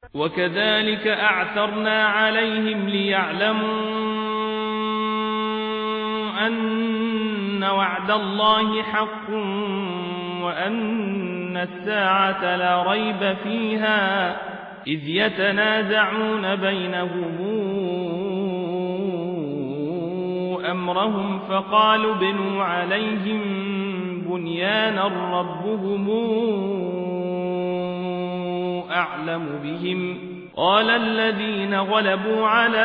وكذلك أعثرنا عليهم ليعلموا أن وعد الله حق وأن الساعة لا ريب فيها إذ يتنازعون بينهم أمرهم فقالوا ابنوا عليهم بنيانا ربهم أعلم بهم قال الذين غلبوا على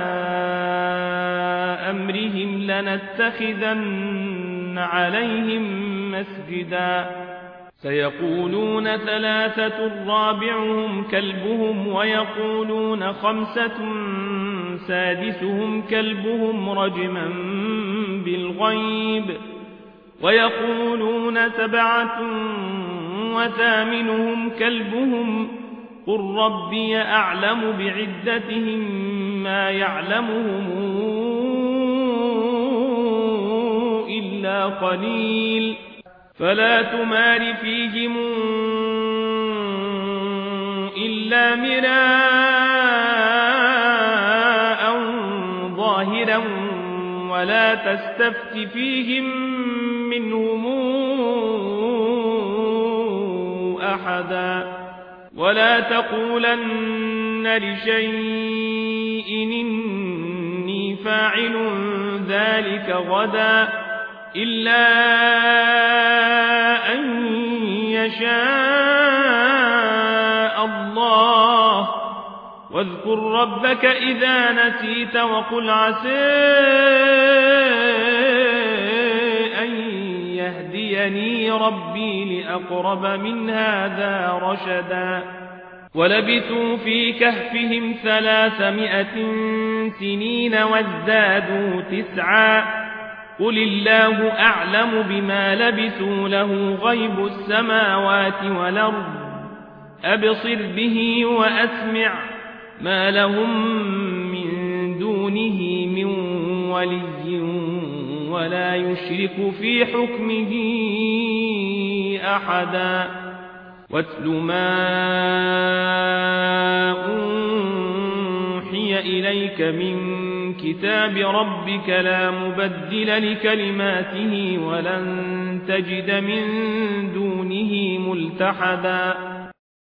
أمرهم لنتخذن عليهم مسجدا سيقولون ثلاثة رابعهم كلبهم ويقولون خمسة سادسهم كلبهم رجما بالغيب ويقولون سبعة وثامنهم كلبهم قل ربي أعلم بعدتهم ما يعلمهم إلا قليل فلا تمار فيهم إلا مراء ظاهرا ولا تستفت فيهم منهم أحدا ولا تقولن لشيء إني فاعل ذلك غدا إلا أن يشاء الله واذكر ربك إذا نسيت وقل عسى أن يهديني ربي لأقرب من هذا رشدا ولبثوا في كهفهم 300 سنين وازدادوا 9 قل الله أعلم بما لبثوا له غيب السماوات والأرض أبصر به وأسمع ما لهم من دونه من ولي ولا يشرك في حكمه أحدا واتل ما أوحي إليك من كتاب ربك لا مبدل لكلماته ولن تجد من دونه ملتحدا